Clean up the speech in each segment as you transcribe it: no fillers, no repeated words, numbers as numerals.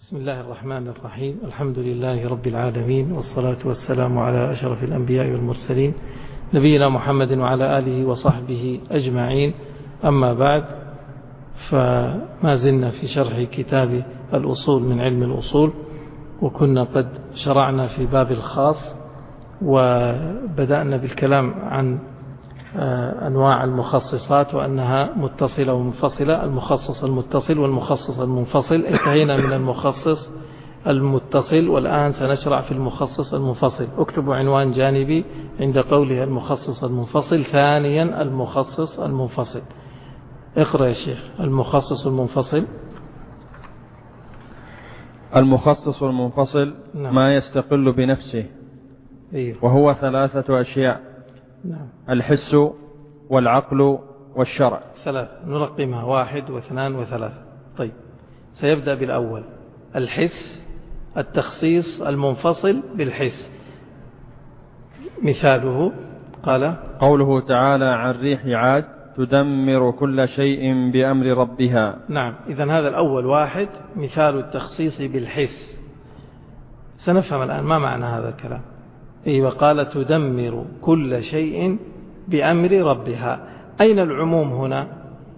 بسم الله الرحمن الرحيم. الحمد لله رب العالمين، والصلاة والسلام على أشرف الأنبياء والمرسلين نبينا محمد وعلى آله وصحبه أجمعين. أما بعد، فما زلنا في شرح كتاب الأصول من علم الأصول، وكنا قد شرعنا في باب الخاص، وبدأنا بالكلام عن أنواع المخصصات وأنها متصلة ومنفصلة، المخصص المتصل والمخصص المنفصل. انتهينا من المخصص المتصل، والآن سنشرع في المخصص المنفصل. اكتبوا عنوان جانبي عند قولها المخصص المنفصل. ثانيا المخصص المنفصل. اقرأ يا شيخ. المخصص المنفصل. المخصص المنفصل ما يستقل بنفسه، وهو ثلاثة أشياء: الحس والعقل والشرع. ثلاث، نرقمها: 1 و2 و3. طيب، سيبدأ بالأول، الحس، التخصيص المنفصل بالحس. مثاله قوله تعالى عن ريح عاد تدمر كل شيء بأمر ربها. نعم، إذن هذا الأول 1 مثال التخصيص بالحس. سنفهم الآن ما معنى هذا الكلام. وقال تدمر كل شيء بأمر ربها. أين العموم هنا؟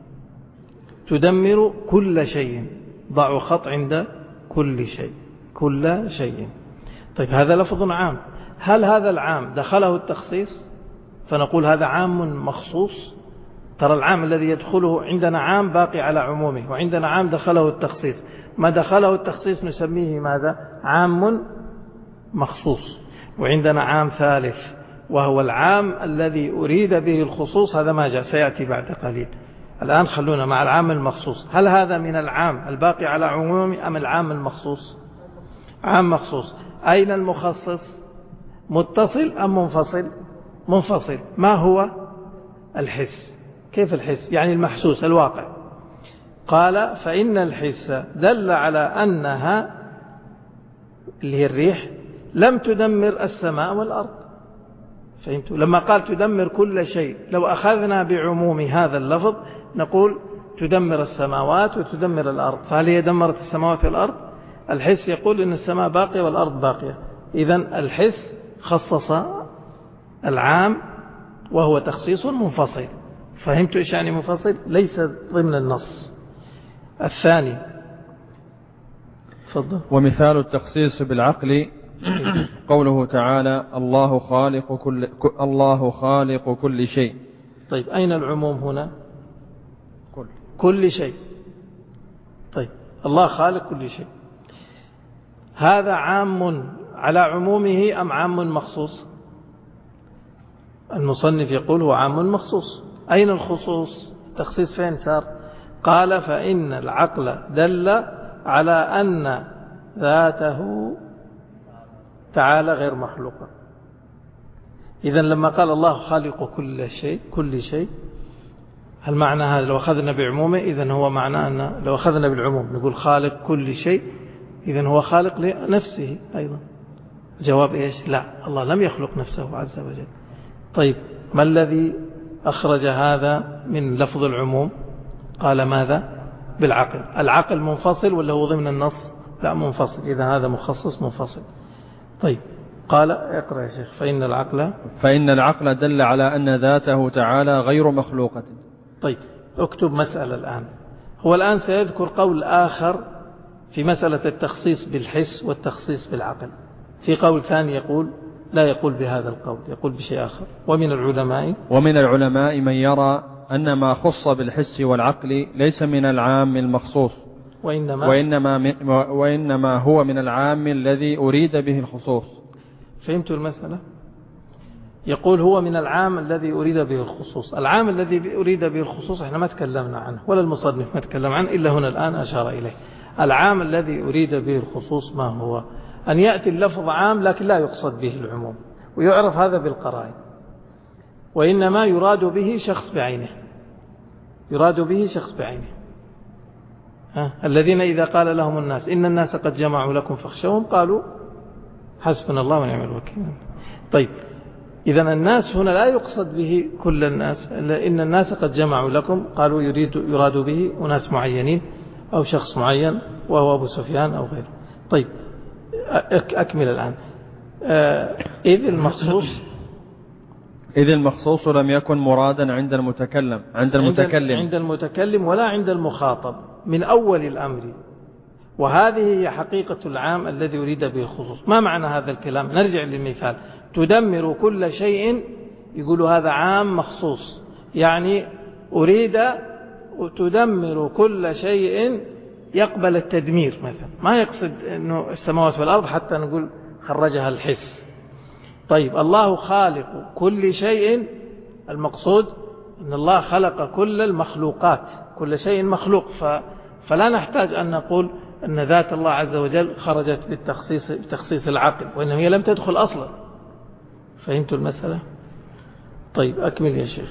تدمر كل شيء، ضعوا خط عند كل شيء، كل شيء. طيب، هذا لفظ عام. هل هذا العام دخله التخصيص فنقول هذا عام مخصوص؟ ترى العام الذي يدخله عندنا عام باقي على عمومه، وعندنا عام دخله التخصيص. ما دخله التخصيص نسميه ماذا؟ عام مخصوص. وعندنا عام ثالث، وهو العام الذي أريد به الخصوص. هذا ما جاء، سيأتي بعد قليل. الآن خلونا مع العام المخصوص. هل هذا من العام الباقي على عمومه أم العام المخصوص؟ عام مخصوص. أين المخصص؟ متصل أم منفصل؟ منفصل. ما هو؟ الحس. كيف الحس؟ يعني المحسوس الواقع. قال فإن الحس دل على أنها، اللي هي الريح، لم تدمر السماء والأرض. فهمتوا؟ لما قال تدمر كل شيء، لو أخذنا بعموم هذا اللفظ نقول تدمر السماوات وتدمر الأرض. فهل هي دمرت السماوات والأرض؟ الحس يقول إن السماء باقية والأرض باقية. إذن الحس خصص العام، وهو تخصيص منفصل. فهمتوا إيش يعني منفصل؟ ليس ضمن النص. الثاني، تفضل. ومثال التخصيص بالعقل قوله تعالى الله خالق كل شيء. طيب، أين العموم هنا؟ كل شيء. طيب، الله خالق كل شيء. هذا عام على عمومه أم عام مخصوص؟ المصنف يقول هو عام مخصوص. أين الخصوص؟ التخصيص فين صار؟ قال فإن العقل دل على أن ذاته تعالى غير مخلوقة. إذن لما قال الله خالق كل شيء، هل معنى هذا لو أخذنا بعمومه؟ إذن هو معنى أن لو أخذنا بالعموم نقول خالق كل شيء، إذن هو خالق لنفسه أيضا. جواب إيش؟ لا، الله لم يخلق نفسه عز وجل. طيب، ما الذي أخرج هذا من لفظ العموم؟ قال ماذا؟ بالعقل. العقل منفصل ولا هو ضمن النص؟ لا، منفصل. إذا هذا مخصص منفصل. طيب، قال اقرأ يا شيخ. فإن العقل دل على أن ذاته تعالى غير مخلوقة. طيب، اكتب مسألة الآن. هو الآن سيذكر قول آخر في مسألة التخصيص بالحس والتخصيص بالعقل. في قول ثاني يقول لا يقول بهذا القول، يقول بشيء آخر. ومن العلماء من يرى أن ما خص بالحس والعقل ليس من العام المخصوص، وإنما هو من العام الذي أريد به الخصوص. فهمتوا المسألة؟ يقول هو من العام الذي أريد به الخصوص. العام الذي أريد به الخصوص احنا ما تكلمنا عنه، ولا المصنف ما تكلم عنه إلا هنا الآن أشار إليه. العام الذي أريد به الخصوص ما هو؟ أن يأتي اللفظ عام لكن لا يقصد به العموم، ويعرف هذا بالقرائن. وإنما يراد به شخص بعينه، يراد به شخص بعينه. الذين إذا قال لهم الناس إن الناس قد جمعوا لكم فاخشوهم قالوا حسبنا الله ونعم الوكيل. طيب، إذن الناس هنا لا يقصد به كل الناس، إن الناس قد جمعوا لكم قالوا يراد به أناس معينين أو شخص معين وهو أبو سفيان أو غيره. طيب أكمل الآن. إذ المخصوص لم يكن مرادا عند المتكلم ولا عند المخاطب من أول الأمر، وهذه هي حقيقة العام الذي يريد به الخصوص. ما معنى هذا الكلام؟ نرجع للمثال. تدمر كل شيء، يقول هذا عام مخصوص، يعني أريد تدمر كل شيء يقبل التدمير مثلا، ما يقصد أنه السماوات والأرض حتى نقول خرجها الحس. طيب الله خالق كل شيء، المقصود أن الله خلق كل المخلوقات، كل شيء مخلوق، فلا نحتاج أن نقول أن ذات الله عز وجل خرجت بتخصيص العقل، وإنه هي لم تدخل أصلا. فهمتوا المسألة؟ طيب أكمل يا شيخ.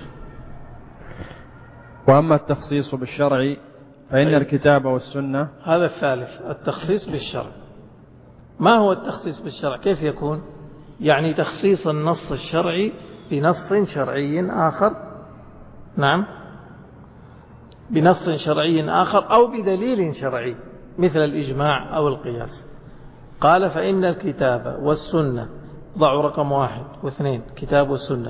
وأما التخصيص بالشرع فإن الكتاب والسنة. هذا الثالث، التخصيص بالشرع. ما هو التخصيص بالشرع؟ كيف يكون؟ يعني تخصيص النص الشرعي بنص شرعي آخر، نعم، بنص شرعي آخر أو بدليل شرعي مثل الإجماع أو القياس. قال فإن الكتاب والسنة، ضعوا رقم 1 و2، كتاب والسنة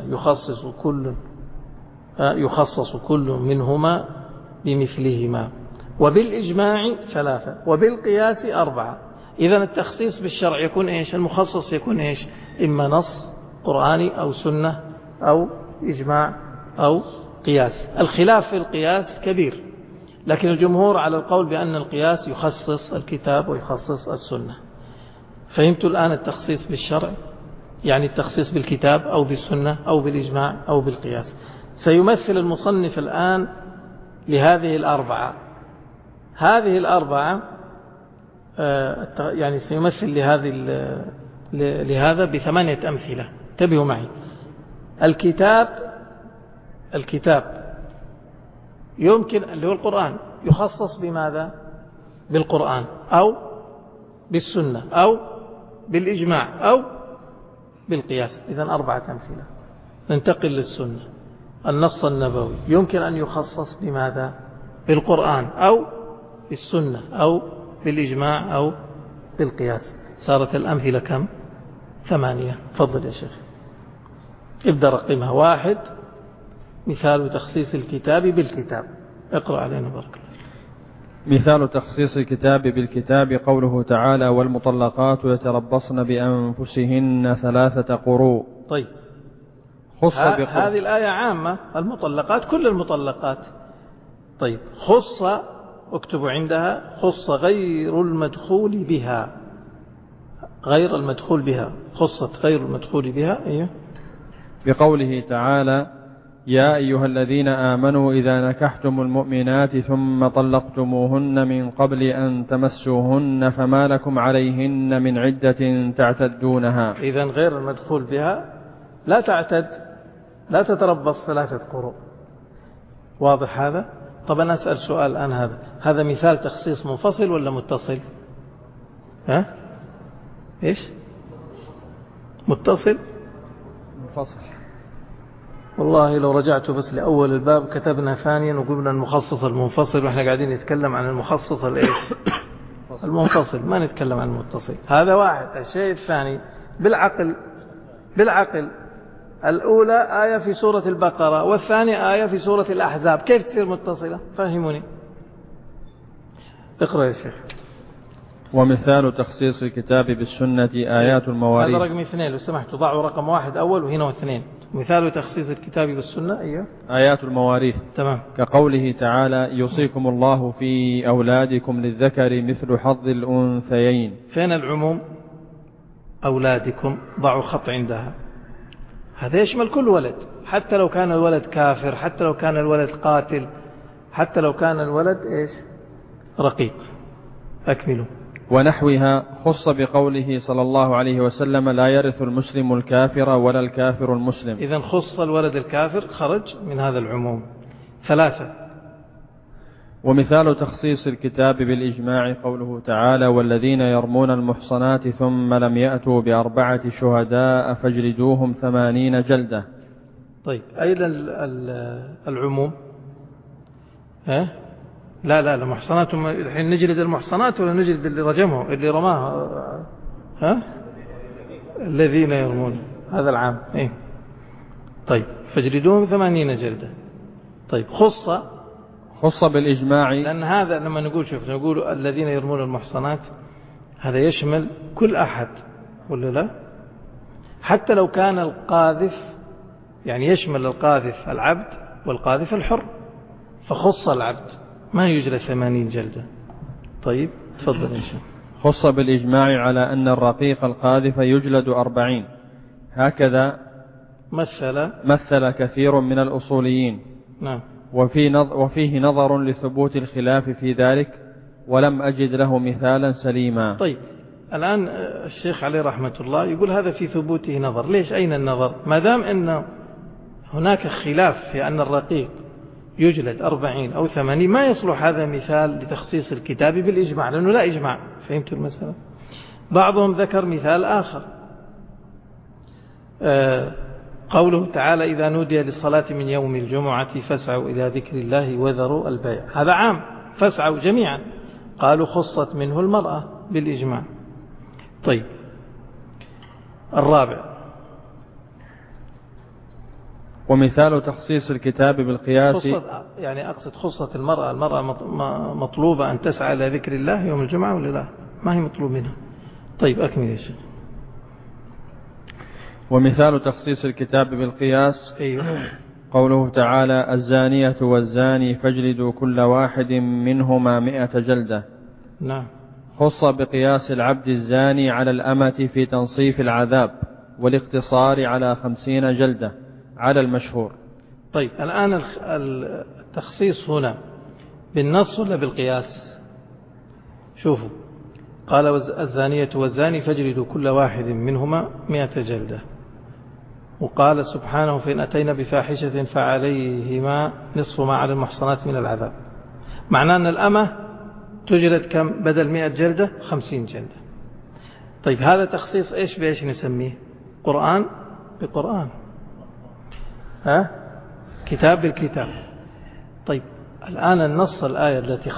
يخصص كل منهما بمثلهما، وبالإجماع 3، وبالقياس 4. إذن التخصيص بالشرع يكون إيش؟ المخصص يكون إيش؟ إما نص قرآني أو سنة أو إجماع أو قياس. الخلاف في القياس كبير، لكن الجمهور على القول بأن القياس يخصص الكتاب ويخصص السنة. فهمتوا الآن التخصيص بالشرع؟ يعني التخصيص بالكتاب أو بالسنة أو بالإجماع أو بالقياس. سيمثل المصنف الآن لهذه الأربعة. هذه الأربعة يعني سيمثل لهذا ب8 أمثلة. انتبهوا معي. الكتاب يمكن اللي هو القرآن يخصص بماذا؟ بالقرآن أو بالسنة أو بالإجماع أو بالقياس. إذن 4 أمثلة. ننتقل للسنة. النص النبوي يمكن أن يخصص بماذا؟ بالقرآن أو بالسنة أو بالإجماع أو بالقياس. صارت الأمثلة كم؟ 8. تفضل يا شيخ، ابدأ رقمها. 1 مثال تخصيص الكتاب بالكتاب. اقرأ علينا بارك الله. مثال تخصيص الكتاب بالكتاب قوله تعالى والمطلقات يتربصن بأنفسهن 3 قروء. طيب هذه الآية عامة، المطلقات كل المطلقات. طيب خص، اكتبوا عندها، خص غير المدخول بها، غير المدخول بها، خصت غير المدخول بها. أيه؟ بقوله تعالى يا أيها الذين آمنوا إذا نكحتم المؤمنات ثم طلقتموهن من قبل أن تمسوهن فما لكم عليهن من عدة تعتدونها. إذن غير المدخول بها لا تعتد، لا تتربص 3 قروء. واضح هذا؟ طب أنا أسأل سؤال الآن، هذا مثال تخصيص منفصل ولا متصل؟ ها؟ إيش؟ متصل؟ منفصل. والله لو رجعت بس لأول الباب كتبنا ثانيا وقلنا المخصص المنفصل، وإحنا قاعدين نتكلم عن المخصص المنفصل، ما نتكلم عن المتصل. هذا واحد. الشيء الثاني بالعقل الأولى آية في سورة البقرة والثانية آية في سورة الأحزاب، كيف تصير متصلة؟ فهموني. اقرأ يا شيخ. ومثال تخصيص الكتاب بالسنة آيات المواريث. هذا رقم 2 لو سمحتوا، ضعوا رقم 1 أول وهنا 2. مثال تخصيص الكتاب بالسنة. أيوه. آيات المواريث. تمام. كقوله تعالى يوصيكم الله في أولادكم للذكر مثل حظ الأنثيين. فين العموم؟ أولادكم، ضعوا خط عندها. هذا يشمل كل ولد، حتى لو كان الولد كافر، حتى لو كان الولد قاتل، حتى لو كان الولد إيش؟ رقيق. أكملوا. ونحوها خص بقوله صلى الله عليه وسلم لا يرث المسلم الكافر ولا الكافر المسلم. إذن خص الولد الكافر، خرج من هذا العموم. 3. ومثال تخصيص الكتاب بالإجماع قوله تعالى والذين يرمون المحصنات ثم لم يأتوا ب4 شهداء فاجلدوهم 80 جلدة. طيب أيضا العموم لا محصنات. الحين نجلد المحصنات ولا نجلد اللي رجمه اللي رماه؟ ها؟ الذين يرمون، هذا العام. إيه؟ طيب فاجلدوهم 80 جلدة. طيب خص بالإجماع، لأن هذا لما نقول الذين يرمون المحصنات، هذا يشمل كل أحد ولا لا؟ حتى لو كان القاذف، يعني يشمل القاذف العبد والقاذف الحر، فخص العبد ما يجلد 80 جلدة. طيب تفضل يا شيخ. خص بالإجماع على أن الرقيق القاذف يجلد 40. هكذا مثل كثير من الأصوليين. نعم. وفيه نظر لثبوت الخلاف في ذلك، ولم أجد له مثالا سليما. طيب الآن الشيخ عليه رحمة الله يقول هذا في ثبوته نظر. ليش؟ أين النظر؟ ما دام أن هناك خلاف في أن الرقيق يجلد 40 أو 80، ما يصلح هذا مثال لتخصيص الكتاب بالإجماع، لأنه لا إجماع. فهمت المسألة؟ بعضهم ذكر مثال آخر، قوله تعالى إذا نودي للصلاة من يوم الجمعة فاسعوا إلى ذكر الله وذروا البيع. هذا عام، فاسعوا جميعا. قالوا خصت منه المرأة بالإجماع. طيب الرابع، ومثال تخصيص الكتاب بالقياس، يعني أقصد خصت المرأة مطلوبة أن تسعى إلى ذكر الله يوم الجمعة ولا لا؟ ما هي مطلوب منها. طيب أكمل يا شيخ. ومثال تخصيص الكتاب بالقياس، أيوه. قوله تعالى الزانية والزاني فاجلدوا كل واحد منهما 100 جلدة. نعم. خص بقياس العبد الزاني على الأمة في تنصيف العذاب والاقتصار على 50 جلدة على المشهور. طيب الآن التخصيص هنا بالنص ولا بالقياس؟ شوفوا، قال الزانية والزاني فاجلدوا كل واحد منهما 100 جلدة، وقال سبحانه فإن أتينا بفاحشة فعليهما نصف ما على المحصنات من العذاب. معناه أن الأمة تجلد كم بدل 100 جلدة؟ 50 جلدة. طيب هذا تخصيص إيش بإيش نسميه؟ قرآن بقرآن، كتاب بالكتاب. طيب الآن النص الآية التي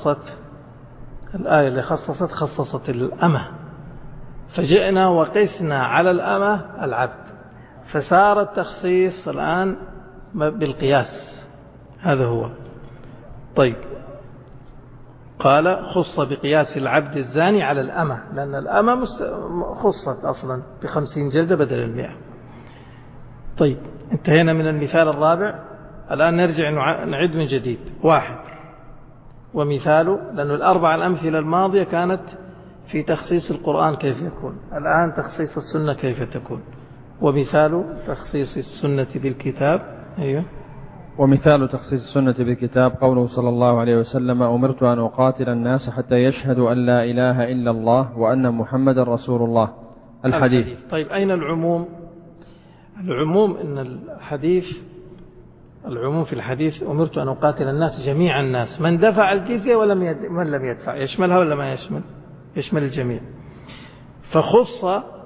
خصصت الأمة، فجئنا وقسنا على الأمة العبد، فصار التخصيص الآن بالقياس. هذا هو. طيب قال خص بقياس العبد الزاني على الأمة، لأن الأمة خصت أصلا ب50 جلدة بدل 100. طيب انتهينا من المثال الرابع. الآن نرجع نعد من جديد. واحد، ومثاله، لأن الأربع الأمثلة الماضية كانت في تخصيص القرآن كيف يكون، الآن تخصيص السنة كيف تكون. ومثال تخصيص السنة بالكتاب. أيوه. ومثال تخصيص السنة بالكتاب قوله صلى الله عليه وسلم أمرت أن أقاتل الناس حتى يشهدوا أن لا إله إلا الله وأن محمد رسول الله. الحديث. طيب أين العموم؟ العموم إن العموم في الحديث أمرت أن أقاتل الناس جميع الناس، من دفع الجزية من لم يدفع، يشملها ولا ما يشمل؟ يشمل الجميع. فخص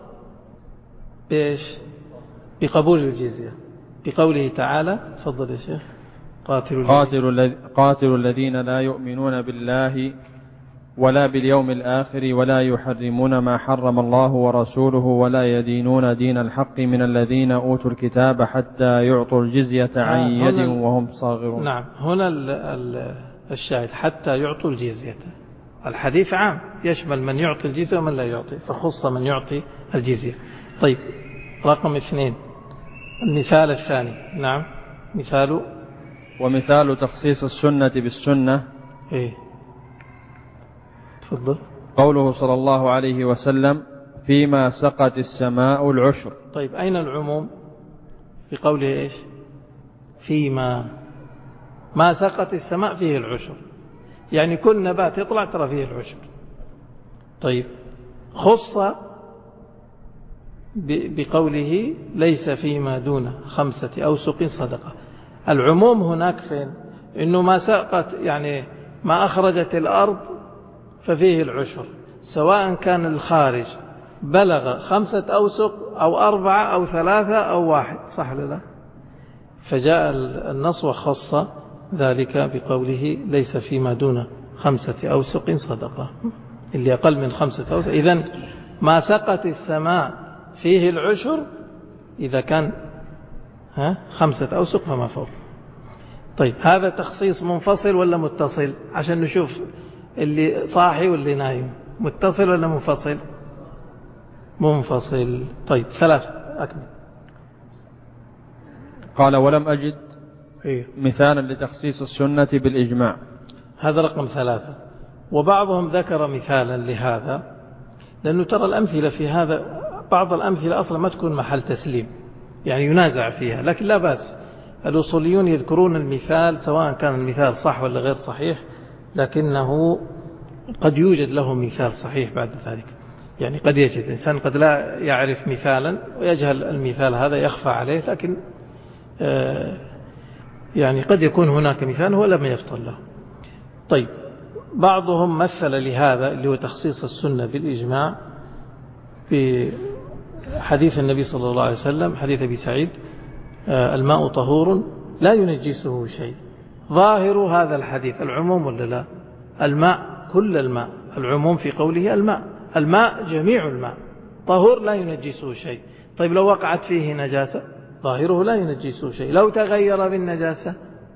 بإيش؟ بقبول الجزية، بقوله تعالى تفضل يا شيخ قاتلوا الذين لا يؤمنون بالله ولا باليوم الآخر ولا يحرمون ما حرم الله ورسوله ولا يدينون دين الحق من الذين أوتوا الكتاب حتى يعطوا الجزية عن يد وهم صاغرون. نعم، هنا الشاهد حتى يعطوا الجزية. الحديث عام يشمل من يعطي الجزية ومن لا يعطي، فخص من يعطي الجزية. طيب رقم 2 المثال الثاني. نعم مثاله. ومثال تخصيص السنة بالسنة. إيه تفضل. قوله صلى الله عليه وسلم فيما سقت السماء العشر. طيب أين العموم في قوله إيش؟ فيما ما سقت السماء فيه العشر، يعني كل نبات يطلع ترى فيه العشر. طيب خص بقوله ليس فيما دون 5 أوسق صدقة. العموم هناك فين؟ إنه ما سقط، يعني ما أخرجت الأرض ففيه العشر، سواء كان الخارج بلغ 5 أوسق أو 4 أو 3 أو 1، صح ولا لا؟ فجاء النص وخص ذلك بقوله ليس فيما دون 5 أوسق صدقة، اللي أقل من 5 أوسق. إذن ما سقت السماء فيه العشر إذا كان 5 أوسق فما فوق. طيب هذا تخصيص منفصل ولا متصل؟ عشان نشوف اللي صاحي واللي نايم، متصل ولا منفصل؟ منفصل. طيب 3 أكمل. قال ولم أجد مثالا لتخصيص السنة بالإجماع. هذا رقم 3. وبعضهم ذكر مثالا لهذا، لأنه ترى الأمثلة في هذا، بعض الأمثلة أصلا ما تكون محل تسليم، يعني ينازع فيها، لكن لا بأس. الأصوليون يذكرون المثال سواء كان المثال صح ولا غير صحيح، لكنه قد يوجد له مثال صحيح بعد ذلك. يعني قد يجد الإنسان قد لا يعرف مثالا ويجهل المثال هذا يخفى عليه، لكن يعني قد يكون هناك مثال هو لم يفطن له. طيب بعضهم مثل لهذا اللي هو تخصيص السنة بالإجماع بحديث النبي صلى الله عليه وسلم، حديث أبي سعيد: الماء طهور لا ينجسه شيء. ظاهر هذا الحديث العموم ولا لا؟ الماء كل الماء، العموم في قوله الماء جميع الماء طهور لا ينجسه شيء. طيب لو وقعت فيه نجاسة ظاهره لا ينجسه شيء، لو تغير بالنجاسة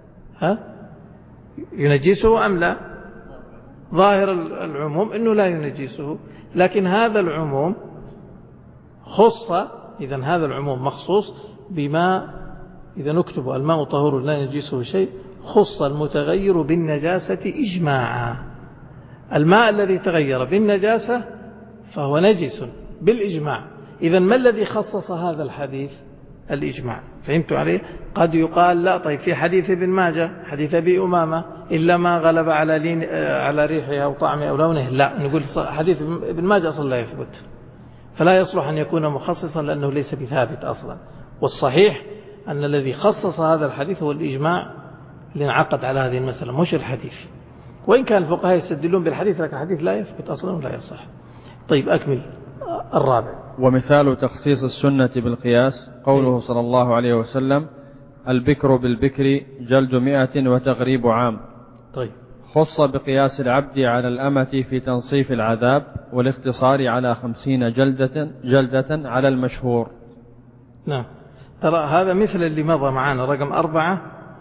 ينجسه أم لا؟ ظاهر العموم أنه لا ينجسه، لكن هذا العموم خص، إذن هذا العموم مخصوص بما إذا نكتب الماء طهور لا ينجسه شيء، خص المتغير بالنجاسة إجماعا. الماء الذي تغير بالنجاسة فهو نجس بالإجماع. إذن ما الذي خصص هذا الحديث؟ الإجماع. فهمتوا عليه؟ قد يقال لا، طيب في حديث ابن ماجه، حديث أبي أمامة: إلا ما غلب على ريحه أو طعمه أو لونه. لا، نقول حديث ابن ماجه أصلا لا يثبت، فلا يصلح أن يكون مخصصا لأنه ليس بثابت أصلا. والصحيح أن الذي خصص هذا الحديث هو الإجماع اللي انعقد على هذه المسألة، مش الحديث. وإن كان الفقهاء يستدلون بالحديث، لكن الحديث لا يثبت أصلا ولا يصح. طيب أكمل. 4. ومثال تخصيص السنة بالقياس قوله صلى الله عليه وسلم: البكر بالبكر جلد 100 وتغريب عام. طيب خص بقياس العبد على الأمة في تنصيف العذاب والاقتصار على 50 جلدة على المشهور. نعم، ترى هذا مثل اللي مضى معنا رقم 4،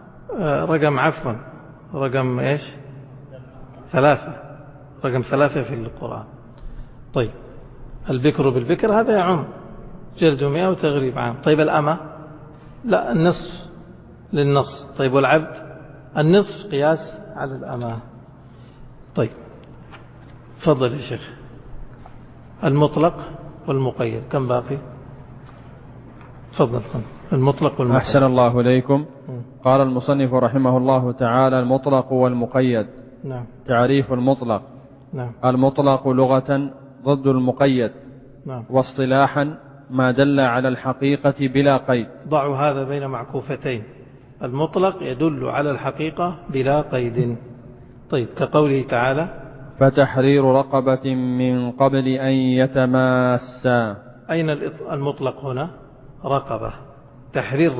رقم إيش 3، رقم 3 في القرآن. طيب البكر بالبكر هذا يعم جلد 100 وتغريب عام. طيب الأمة لا، النصف للنص. طيب والعبد النصف قياس على الأمة. طيب تفضل يا شيخ. المطلق والمقيد كم باقي؟ تفضل. المطلق والمقيد. أحسن الله إليكم. قال المصنف رحمه الله تعالى: المطلق والمقيد. نعم. تعريف المطلق. نعم. المطلق لغة ضد المقيد. نعم. واصطلاحا ما دل على الحقيقة بلا قيد. ضعوا هذا بين معكوفتين. المطلق يدل على الحقيقة بلا قيد. طيب كقوله تعالى: فتحرير رقبة من قبل أن يتماسا. أين المطلق هنا؟ رقبة، تحرير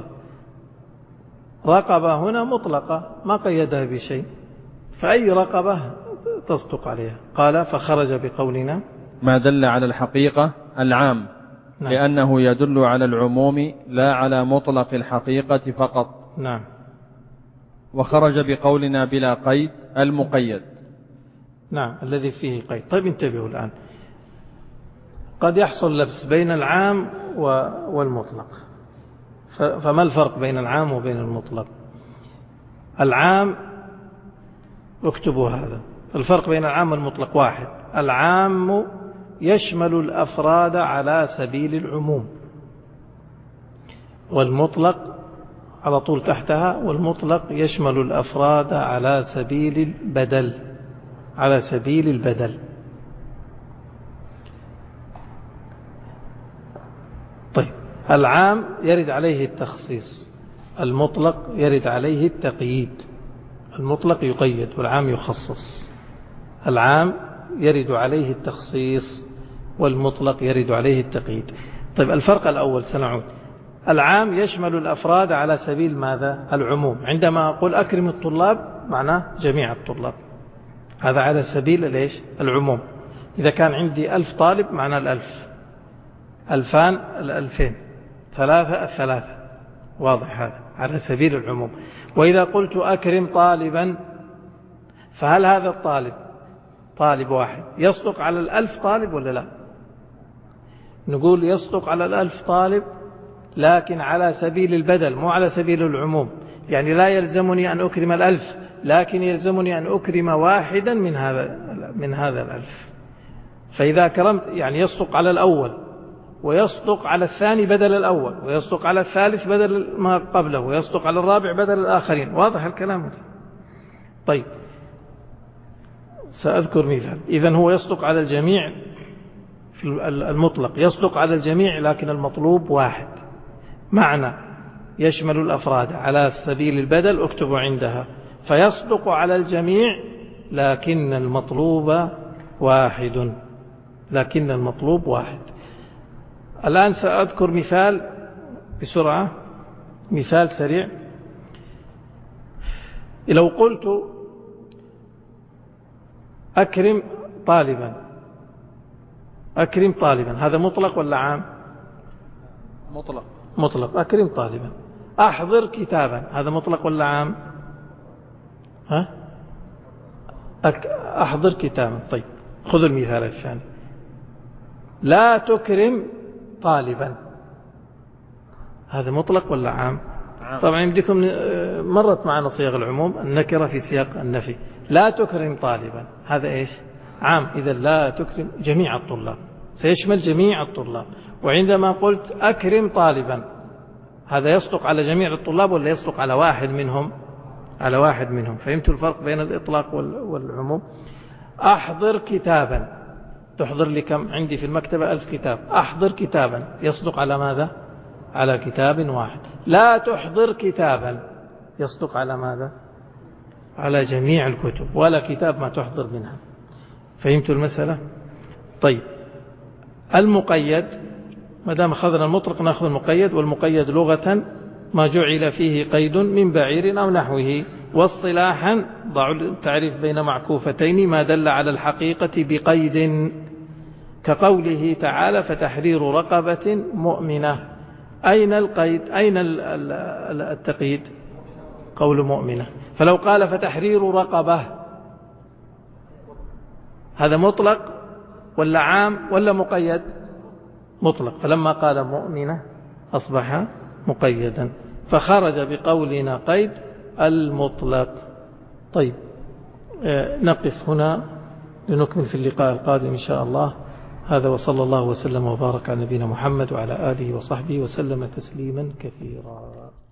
رقبة هنا مطلقة ما قيدها بشيء، فأي رقبة تصدق عليها. قال: فخرج بقولنا ما دل على الحقيقة العام. نعم. لأنه يدل على العموم لا على مطلق الحقيقة فقط. نعم. وخرج بقولنا بلا قيد المقيد. نعم، الذي فيه قيد. طيب انتبهوا الآن، قد يحصل لبس بين العام والمطلق. فما الفرق بين العام وبين المطلق؟ العام، اكتبوا هذا، الفرق بين العام والمطلق واحد: العام يشمل الأفراد على سبيل العموم، والمطلق على طول تحتها: والمطلق يشمل الأفراد على سبيل البدل. طيب العام يرد عليه التخصيص، المطلق يرد عليه التقييد. المطلق يقيد والعام يخصص. العام يرد عليه التخصيص والمطلق يرد عليه التقييد. طيب الفرق الأول سنعود: العام يشمل الأفراد على سبيل ماذا؟ العموم. عندما أقول أكرم الطلاب معناه جميع الطلاب، هذا على سبيل العموم. إذا كان عندي 1000 طالب معناه 1000، 2000 2000، 3 واضح، هذا على سبيل العموم. وإذا قلت أكرم طالبا، فهل هذا الطالب طالب واحد يصدق على 1000 طالب ولا لا؟ نقول يصدق على 1000 طالب، لكن على سبيل البدل مو على سبيل العموم. يعني لا يلزمني أن أكرم 1000، لكن يلزمني أن أكرم واحدا من هذا 1000. فإذا كرمت يعني يصدق على الأول، ويصدق على الثاني بدل الأول، ويصدق على الثالث بدل ما قبله، ويصدق على الرابع بدل الآخرين. واضح الكلام؟ طيب سأذكر مثال. إذن هو يصدق على الجميع في المطلق، يصدق على الجميع لكن المطلوب واحد. معنى يشمل الأفراد على سبيل البدل اكتب عندها، فيصدق على الجميع لكن المطلوب واحد، لكن المطلوب واحد. الآن سأذكر مثال بسرعة، مثال سريع. لو قلت أكرم طالبا، أكرم طالبا، هذا مطلق ولا عام؟ مطلق. مطلق. أكرم طالبا. أحضر كتابا، هذا مطلق ولا عام؟ أحضر كتابا. طيب خذوا المثال الثاني. لا تكرم طالبا، هذا مطلق ولا عام؟ طبعا يمديكم مرت معنا صيغ العموم النكرة في سياق النفي. لا تكرم طالبا هذا إيش؟ عام. إذا لا تكرم جميع الطلاب، سيشمل جميع الطلاب. وعندما قلت أكرم طالبا، هذا يصدق على جميع الطلاب ولا يصدق على واحد منهم؟ على واحد منهم. فهمتوا الفرق بين الإطلاق والعموم؟ أحضر كتابا، تحضر لي كم عندي في المكتبة 1000 كتاب، أحضر كتابا يصدق على ماذا؟ على كتاب واحد. لا تحضر كتابا يصدق على ماذا؟ على جميع الكتب، ولا كتاب ما تحضر منها. فهمتوا المسألة؟ طيب المقيد، ما دام أخذنا المطلق نأخذ المقيد. والمقيد لغة ما جعل فيه قيد من بعير أو نحوه، واصطلاحا ضعوا التعريف بين معكوفتين ما دل على الحقيقة بقيد، كقوله تعالى فتحرير رقبة مؤمنة. أين القيد؟ أين التقييد؟ قول مؤمنة. فلو قال فتحرير رقبة، هذا مطلق ولا عام ولا مقيد؟ مطلق. فلما قال مؤمنة أصبح مقيدا، فخرج بقولنا قيد المطلق. طيب نقف هنا لنكمل في اللقاء القادم إن شاء الله. هذا وصلى الله وسلم وبارك على نبينا محمد وعلى آله وصحبه وسلم تسليما كثيرا.